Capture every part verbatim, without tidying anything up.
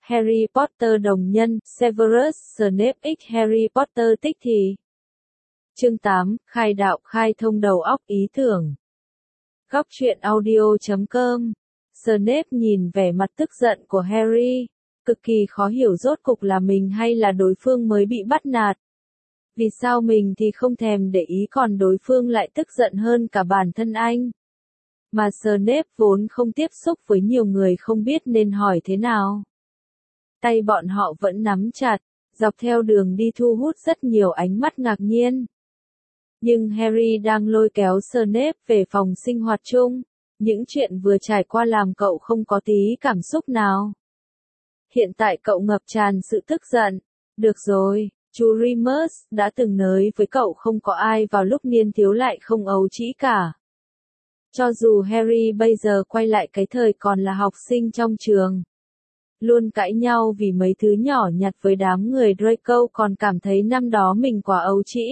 Harry Potter đồng nhân, Severus Snape x Harry Potter tích thì. Chương tám, khai đạo khai thông đầu óc ý tưởng. Góc truyện audio chấm com. Snape nhìn vẻ mặt tức giận của Harry, cực kỳ khó hiểu rốt cục là mình hay là đối phương mới bị bắt nạt. Vì sao mình thì không thèm để ý còn đối phương lại tức giận hơn cả bản thân anh. Mà Snape vốn không tiếp xúc với nhiều người không biết nên hỏi thế nào. Tay bọn họ vẫn nắm chặt, dọc theo đường đi thu hút rất nhiều ánh mắt ngạc nhiên. Nhưng Harry đang lôi kéo Snape về phòng sinh hoạt chung, những chuyện vừa trải qua làm cậu không có tí cảm xúc nào. Hiện tại cậu ngập tràn sự tức giận. Được rồi, chú Remus đã từng nói với cậu không có ai vào lúc niên thiếu lại không ấu trĩ cả. Cho dù Harry bây giờ quay lại cái thời còn là học sinh trong trường, luôn cãi nhau vì mấy thứ nhỏ nhặt với đám người Draco còn cảm thấy năm đó mình quá ấu trĩ.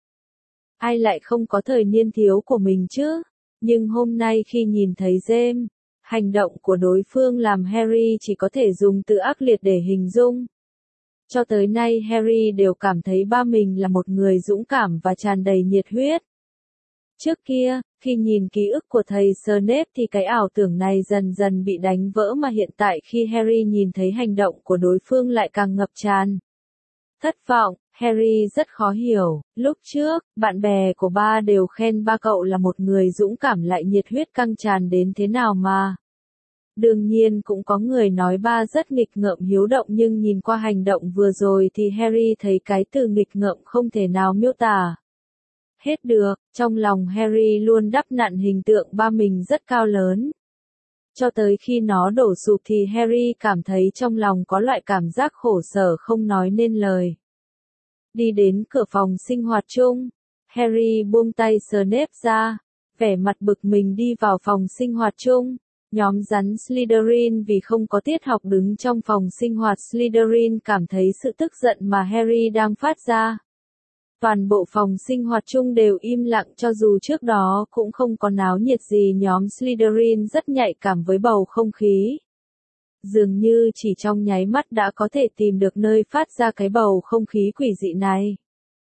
Ai lại không có thời niên thiếu của mình chứ? Nhưng hôm nay khi nhìn thấy James, hành động của đối phương làm Harry chỉ có thể dùng từ ác liệt để hình dung. Cho tới nay Harry đều cảm thấy ba mình là một người dũng cảm và tràn đầy nhiệt huyết. Trước kia, khi nhìn ký ức của thầy Snape thì cái ảo tưởng này dần dần bị đánh vỡ mà hiện tại khi Harry nhìn thấy hành động của đối phương lại càng ngập tràn thất vọng. Harry rất khó hiểu, lúc trước, bạn bè của ba đều khen ba cậu là một người dũng cảm lại nhiệt huyết căng tràn đến thế nào mà. Đương nhiên cũng có người nói ba rất nghịch ngợm hiếu động nhưng nhìn qua hành động vừa rồi thì Harry thấy cái từ nghịch ngợm không thể nào miêu tả hết được. Trong lòng Harry luôn đắp nặn hình tượng ba mình rất cao lớn. Cho tới khi nó đổ sụp thì Harry cảm thấy trong lòng có loại cảm giác khổ sở không nói nên lời. Đi đến cửa phòng sinh hoạt chung, Harry buông tay Snape ra, vẻ mặt bực mình đi vào phòng sinh hoạt chung. Nhóm rắn Slytherin vì không có tiết học đứng trong phòng sinh hoạt Slytherin cảm thấy sự tức giận mà Harry đang phát ra. Toàn bộ phòng sinh hoạt chung đều im lặng cho dù trước đó cũng không có náo nhiệt gì. Nhóm Slytherin rất nhạy cảm với bầu không khí. Dường như chỉ trong nháy mắt đã có thể tìm được nơi phát ra cái bầu không khí quỷ dị này.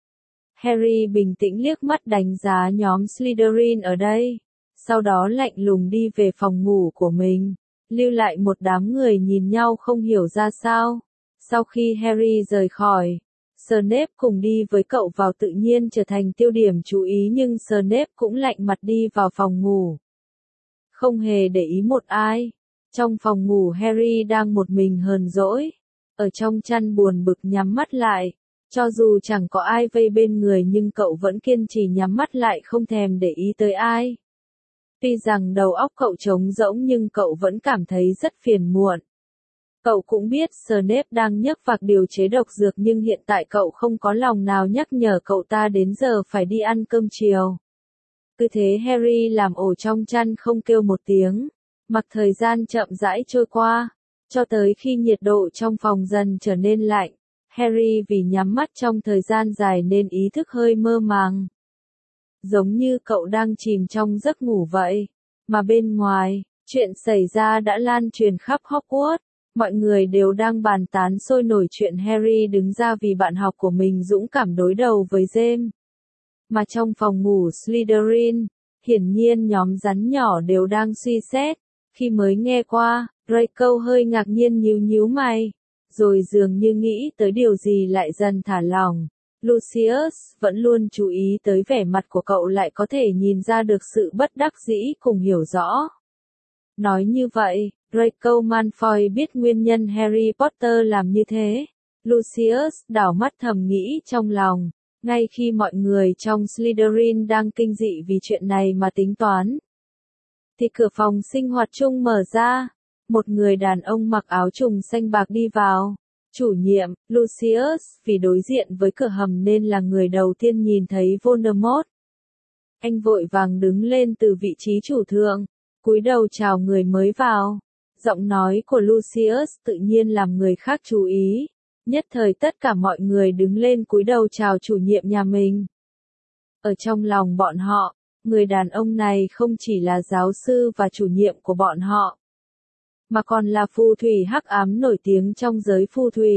Harry bình tĩnh liếc mắt đánh giá nhóm Slytherin ở đây, sau đó lạnh lùng đi về phòng ngủ của mình, lưu lại một đám người nhìn nhau không hiểu ra sao. Sau khi Harry rời khỏi, Snape cùng đi với cậu vào tự nhiên trở thành tiêu điểm chú ý nhưng Snape cũng lạnh mặt đi vào phòng ngủ. Không hề để ý một ai. Trong phòng ngủ Harry đang một mình hờn dỗi, ở trong chăn buồn bực nhắm mắt lại. Cho dù chẳng có ai vây bên người nhưng cậu vẫn kiên trì nhắm mắt lại không thèm để ý tới ai. Tuy rằng đầu óc cậu trống rỗng nhưng cậu vẫn cảm thấy rất phiền muộn. Cậu cũng biết Snape đang nhấc vạc điều chế độc dược nhưng hiện tại cậu không có lòng nào nhắc nhở cậu ta đến giờ phải đi ăn cơm chiều. Cứ thế Harry làm ổ trong chăn không kêu một tiếng, mặc thời gian chậm rãi trôi qua, cho tới khi nhiệt độ trong phòng dần trở nên lạnh. Harry vì nhắm mắt trong thời gian dài nên ý thức hơi mơ màng. Giống như cậu đang chìm trong giấc ngủ vậy. Mà bên ngoài, chuyện xảy ra đã lan truyền khắp Hogwarts. Mọi người đều đang bàn tán sôi nổi chuyện Harry đứng ra vì bạn học của mình dũng cảm đối đầu với James. Mà trong phòng ngủ Slytherin, hiển nhiên nhóm rắn nhỏ đều đang suy xét. Khi mới nghe qua, Draco hơi ngạc nhiên nhíu nhíu mày, rồi dường như nghĩ tới điều gì lại dần thả lỏng. Lucius vẫn luôn chú ý tới vẻ mặt của cậu lại có thể nhìn ra được sự bất đắc dĩ cùng hiểu rõ. Nói như vậy, Draco Malfoy biết nguyên nhân Harry Potter làm như thế. Lucius đảo mắt thầm nghĩ trong lòng, ngay khi mọi người trong Slytherin đang kinh dị vì chuyện này mà tính toán. Thì cửa phòng sinh hoạt chung mở ra, một người đàn ông mặc áo trùng xanh bạc đi vào. Chủ nhiệm, Lucius, vì đối diện với cửa hầm nên là người đầu tiên nhìn thấy Voldemort. Anh vội vàng đứng lên từ vị trí chủ thượng, cúi đầu chào người mới vào. Giọng nói của Lucius tự nhiên làm người khác chú ý. Nhất thời tất cả mọi người đứng lên cúi đầu chào chủ nhiệm nhà mình. Ở trong lòng bọn họ, người đàn ông này không chỉ là giáo sư và chủ nhiệm của bọn họ, mà còn là phù thủy hắc ám nổi tiếng trong giới phù thủy.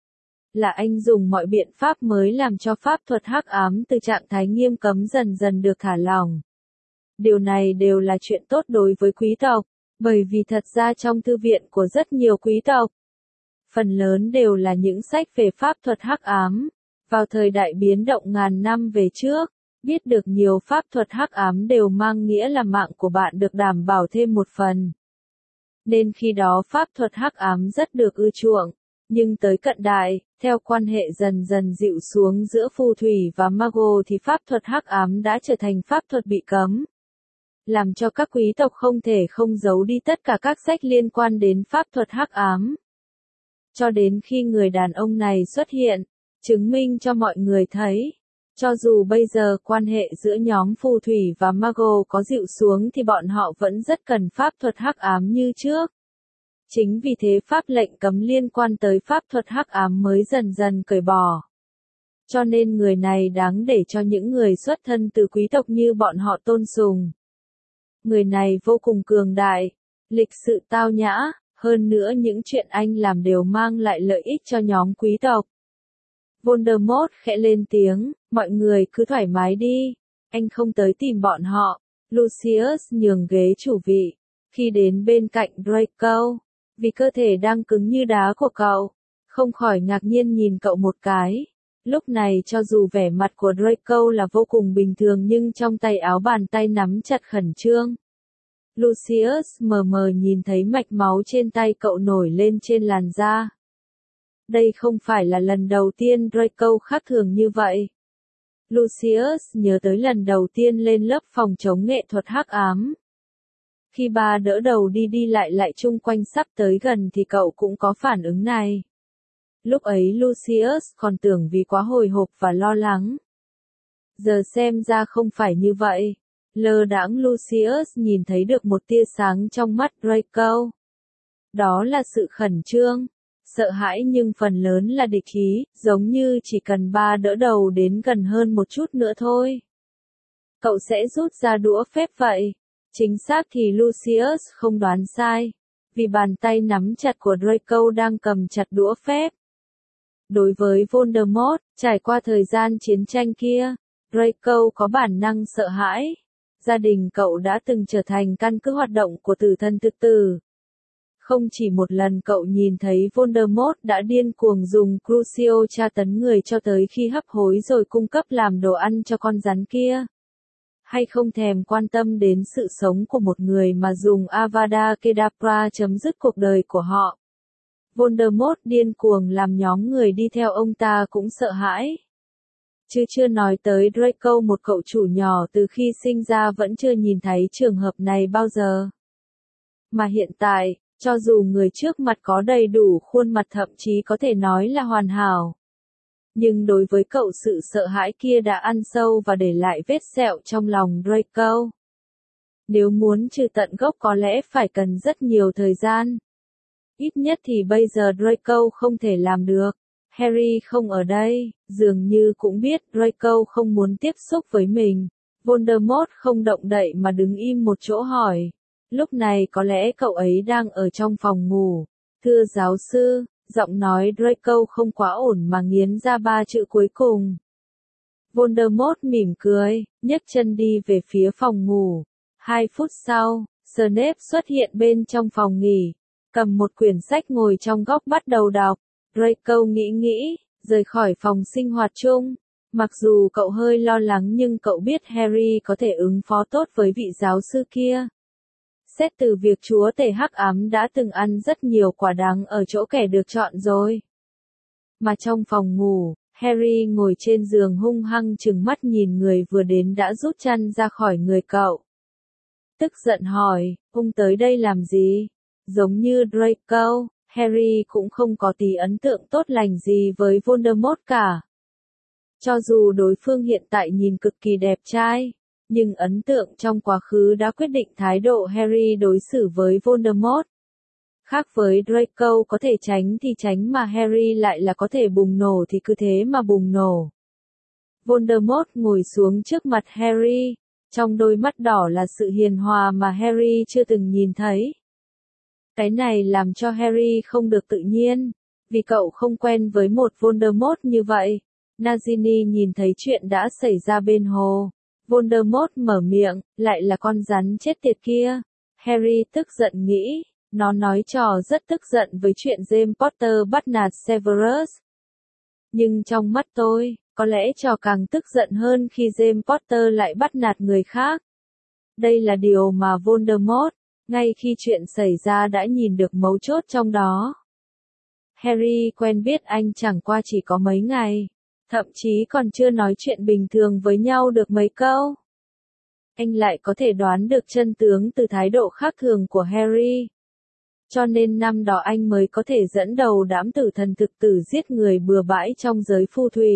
Là anh dùng mọi biện pháp mới làm cho pháp thuật hắc ám từ trạng thái nghiêm cấm dần dần được thả lỏng. Điều này đều là chuyện tốt đối với quý tộc, bởi vì thật ra trong thư viện của rất nhiều quý tộc, phần lớn đều là những sách về pháp thuật hắc ám. Vào thời đại biến động ngàn năm về trước, biết được nhiều pháp thuật hắc ám đều mang nghĩa là mạng của bạn được đảm bảo thêm một phần. Nên khi đó pháp thuật hắc ám rất được ưa chuộng, nhưng tới cận đại, theo quan hệ dần dần dịu xuống giữa phù thủy và mago thì pháp thuật hắc ám đã trở thành pháp thuật bị cấm, làm cho các quý tộc không thể không giấu đi tất cả các sách liên quan đến pháp thuật hắc ám. Cho đến khi người đàn ông này xuất hiện, chứng minh cho mọi người thấy, cho dù bây giờ quan hệ giữa nhóm phù thủy và mago có dịu xuống thì bọn họ vẫn rất cần pháp thuật hắc ám như trước. Chính vì thế pháp lệnh cấm liên quan tới pháp thuật hắc ám mới dần dần cởi bỏ. Cho nên người này đáng để cho những người xuất thân từ quý tộc như bọn họ tôn sùng. Người này vô cùng cường đại, lịch sự tao nhã, hơn nữa những chuyện anh làm đều mang lại lợi ích cho nhóm quý tộc. Voldemort khẽ lên tiếng, mọi người cứ thoải mái đi, anh không tới tìm bọn họ. Lucius nhường ghế chủ vị, khi đến bên cạnh Draco, vì cơ thể đang cứng như đá của cậu, không khỏi ngạc nhiên nhìn cậu một cái. Lúc này cho dù vẻ mặt của Draco là vô cùng bình thường nhưng trong tay áo bàn tay nắm chặt khẩn trương. Lucius mờ mờ nhìn thấy mạch máu trên tay cậu nổi lên trên làn da. Đây không phải là lần đầu tiên Draco khác thường như vậy. Lucius nhớ tới lần đầu tiên lên lớp phòng chống nghệ thuật hắc ám. Khi ba đỡ đầu đi đi lại lại chung quanh sắp tới gần thì cậu cũng có phản ứng này. Lúc ấy Lucius còn tưởng vì quá hồi hộp và lo lắng. Giờ xem ra không phải như vậy. Lơ đãng Lucius nhìn thấy được một tia sáng trong mắt Draco. Đó là sự khẩn trương, sợ hãi nhưng phần lớn là địch ý, giống như chỉ cần ba đỡ đầu đến gần hơn một chút nữa thôi. Cậu sẽ rút ra đũa phép vậy. Chính xác thì Lucius không đoán sai, vì bàn tay nắm chặt của Draco đang cầm chặt đũa phép. Đối với Voldemort, trải qua thời gian chiến tranh kia, Draco có bản năng sợ hãi. Gia đình cậu đã từng trở thành căn cứ hoạt động của tử thần thực tử. Không chỉ một lần cậu nhìn thấy Voldemort đã điên cuồng dùng Crucio tra tấn người cho tới khi hấp hối rồi cung cấp làm đồ ăn cho con rắn kia. Hay không thèm quan tâm đến sự sống của một người mà dùng Avada Kedavra chấm dứt cuộc đời của họ. Voldemort điên cuồng làm nhóm người đi theo ông ta cũng sợ hãi. Chứ chưa nói tới Draco, một cậu chủ nhỏ từ khi sinh ra vẫn chưa nhìn thấy trường hợp này bao giờ. Mà hiện tại, cho dù người trước mặt có đầy đủ khuôn mặt thậm chí có thể nói là hoàn hảo. Nhưng đối với cậu sự sợ hãi kia đã ăn sâu và để lại vết sẹo trong lòng Draco. Nếu muốn trừ tận gốc có lẽ phải cần rất nhiều thời gian. Ít nhất thì bây giờ Draco không thể làm được. Harry không ở đây, dường như cũng biết Draco không muốn tiếp xúc với mình. Voldemort không động đậy mà đứng im một chỗ hỏi. Lúc này có lẽ cậu ấy đang ở trong phòng ngủ. Thưa giáo sư, giọng nói Draco không quá ổn mà nghiến ra ba chữ cuối cùng. Voldemort mỉm cười, nhấc chân đi về phía phòng ngủ. Hai phút sau, Snape xuất hiện bên trong phòng nghỉ, cầm một quyển sách ngồi trong góc bắt đầu đọc. Draco nghĩ nghĩ, rời khỏi phòng sinh hoạt chung. Mặc dù cậu hơi lo lắng nhưng cậu biết Harry có thể ứng phó tốt với vị giáo sư kia. Xét từ việc chúa tể hắc ám đã từng ăn rất nhiều quả đắng ở chỗ kẻ được chọn rồi. Mà trong phòng ngủ, Harry ngồi trên giường hung hăng trừng mắt nhìn người vừa đến đã rút chăn ra khỏi người cậu. Tức giận hỏi, ông tới đây làm gì? Giống như Draco, Harry cũng không có tí ấn tượng tốt lành gì với Voldemort cả. Cho dù đối phương hiện tại nhìn cực kỳ đẹp trai, nhưng ấn tượng trong quá khứ đã quyết định thái độ Harry đối xử với Voldemort. Khác với Draco có thể tránh thì tránh mà Harry lại là có thể bùng nổ thì cứ thế mà bùng nổ. Voldemort ngồi xuống trước mặt Harry, trong đôi mắt đỏ là sự hiền hòa mà Harry chưa từng nhìn thấy. Cái này làm cho Harry không được tự nhiên, vì cậu không quen với một Voldemort như vậy. Nagini nhìn thấy chuyện đã xảy ra bên hồ. Voldemort mở miệng, lại là con rắn chết tiệt kia. Harry tức giận nghĩ, nó nói trò rất tức giận với chuyện James Potter bắt nạt Severus. Nhưng trong mắt tôi, có lẽ trò càng tức giận hơn khi James Potter lại bắt nạt người khác. Đây là điều mà Voldemort, ngay khi chuyện xảy ra đã nhìn được mấu chốt trong đó. Harry quen biết anh chẳng qua chỉ có mấy ngày, thậm chí còn chưa nói chuyện bình thường với nhau được mấy câu. Anh lại có thể đoán được chân tướng từ thái độ khác thường của Harry. Cho nên năm đó anh mới có thể dẫn đầu đám tử thần thực tử giết người bừa bãi trong giới phù thủy.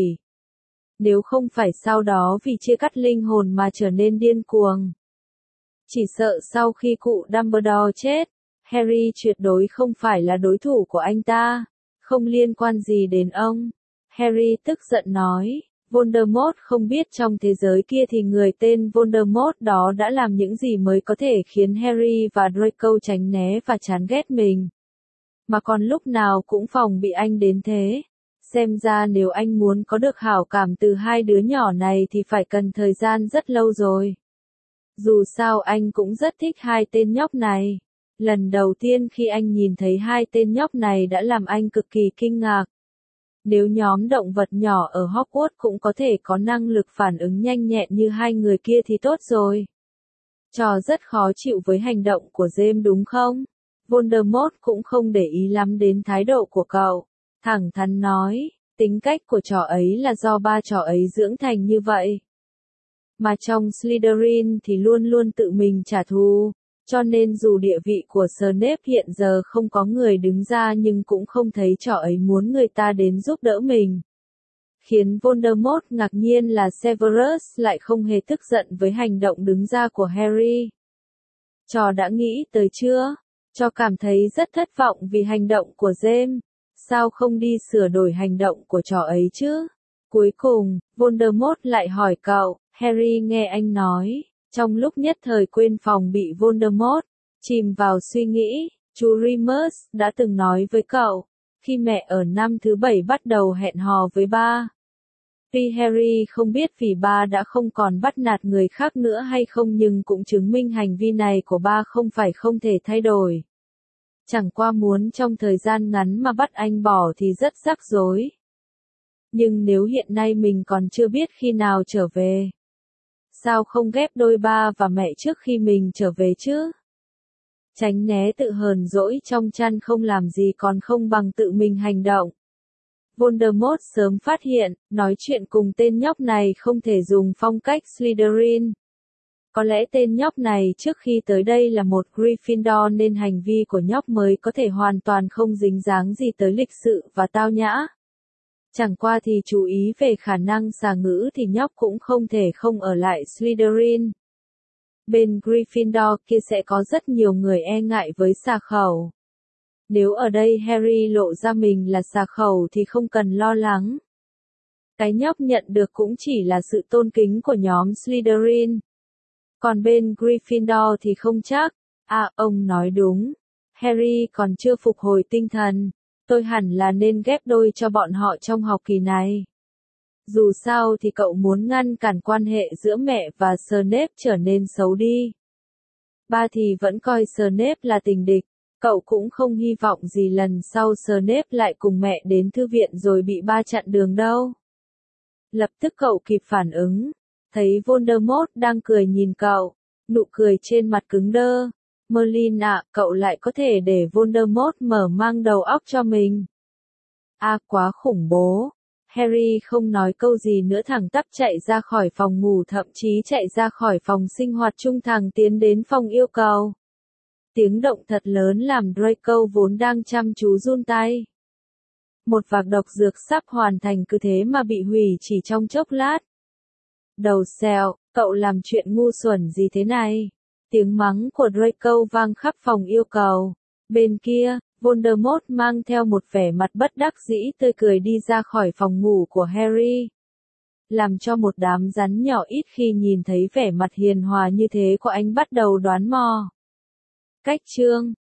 Nếu không phải sau đó vì chia cắt linh hồn mà trở nên điên cuồng. Chỉ sợ sau khi cụ Dumbledore chết, Harry tuyệt đối không phải là đối thủ của anh ta, không liên quan gì đến ông. Harry tức giận nói, Voldemort không biết trong thế giới kia thì người tên Voldemort đó đã làm những gì mới có thể khiến Harry và Draco tránh né và chán ghét mình. Mà còn lúc nào cũng phòng bị anh đến thế. Xem ra nếu anh muốn có được hảo cảm từ hai đứa nhỏ này thì phải cần thời gian rất lâu rồi. Dù sao anh cũng rất thích hai tên nhóc này. Lần đầu tiên khi anh nhìn thấy hai tên nhóc này đã làm anh cực kỳ kinh ngạc. Nếu nhóm động vật nhỏ ở Hogwarts cũng có thể có năng lực phản ứng nhanh nhẹn như hai người kia thì tốt rồi. Trò rất khó chịu với hành động của James đúng không? Voldemort cũng không để ý lắm đến thái độ của cậu. Thẳng thắn nói, tính cách của trò ấy là do ba trò ấy dưỡng thành như vậy. Mà trong Slytherin thì luôn luôn tự mình trả thù. Cho nên dù địa vị của Snape hiện giờ không có người đứng ra nhưng cũng không thấy trò ấy muốn người ta đến giúp đỡ mình. Khiến Voldemort ngạc nhiên là Severus lại không hề tức giận với hành động đứng ra của Harry. Trò đã nghĩ tới chưa? Trò cảm thấy rất thất vọng vì hành động của James. Sao không đi sửa đổi hành động của trò ấy chứ? Cuối cùng, Voldemort lại hỏi cậu, Harry nghe anh nói. Trong lúc nhất thời quên phòng bị Voldemort, chìm vào suy nghĩ, chú Remus đã từng nói với cậu, khi mẹ ở năm thứ bảy bắt đầu hẹn hò với ba. Tuy Harry không biết vì ba đã không còn bắt nạt người khác nữa hay không nhưng cũng chứng minh hành vi này của ba không phải không thể thay đổi. Chẳng qua muốn trong thời gian ngắn mà bắt anh bỏ thì rất rắc rối. Nhưng nếu hiện nay mình còn chưa biết khi nào trở về. Sao không ghép đôi ba và mẹ trước khi mình trở về chứ? Tránh né tự hờn dỗi trong chăn không làm gì còn không bằng tự mình hành động. Voldemort sớm phát hiện, nói chuyện cùng tên nhóc này không thể dùng phong cách Slytherin. Có lẽ tên nhóc này trước khi tới đây là một Gryffindor nên hành vi của nhóc mới có thể hoàn toàn không dính dáng gì tới lịch sự và tao nhã. Chẳng qua thì chú ý về khả năng xà ngữ thì nhóc cũng không thể không ở lại Slytherin. Bên Gryffindor kia sẽ có rất nhiều người e ngại với xà khẩu. Nếu ở đây Harry lộ ra mình là xà khẩu thì không cần lo lắng. Cái nhóc nhận được cũng chỉ là sự tôn kính của nhóm Slytherin. Còn bên Gryffindor thì không chắc. À, ông nói đúng. Harry còn chưa phục hồi tinh thần. Tôi hẳn là nên ghép đôi cho bọn họ trong học kỳ này. Dù sao thì cậu muốn ngăn cản quan hệ giữa mẹ và Snape trở nên xấu đi. Ba thì vẫn coi Snape là tình địch. Cậu cũng không hy vọng gì lần sau Snape lại cùng mẹ đến thư viện rồi bị ba chặn đường đâu. Lập tức cậu kịp phản ứng. Thấy Voldemort đang cười nhìn cậu. Nụ cười trên mặt cứng đơ. Merlin ạ, cậu lại có thể để Voldemort mở mang đầu óc cho mình. À, quá khủng bố. Harry không nói câu gì nữa thẳng tắp chạy ra khỏi phòng ngủ thậm chí chạy ra khỏi phòng sinh hoạt trung thẳng tiến đến phòng yêu cầu. Tiếng động thật lớn làm Draco vốn đang chăm chú run tay. Một vạc độc dược sắp hoàn thành cứ thế mà bị hủy chỉ trong chốc lát. Đầu xèo, cậu làm chuyện ngu xuẩn gì thế này? Tiếng mắng của Draco vang khắp phòng yêu cầu. Bên kia, Voldemort mang theo một vẻ mặt bất đắc dĩ tươi cười đi ra khỏi phòng ngủ của Harry. Làm cho một đám rắn nhỏ ít khi nhìn thấy vẻ mặt hiền hòa như thế của anh bắt đầu đoán mò. Cách chương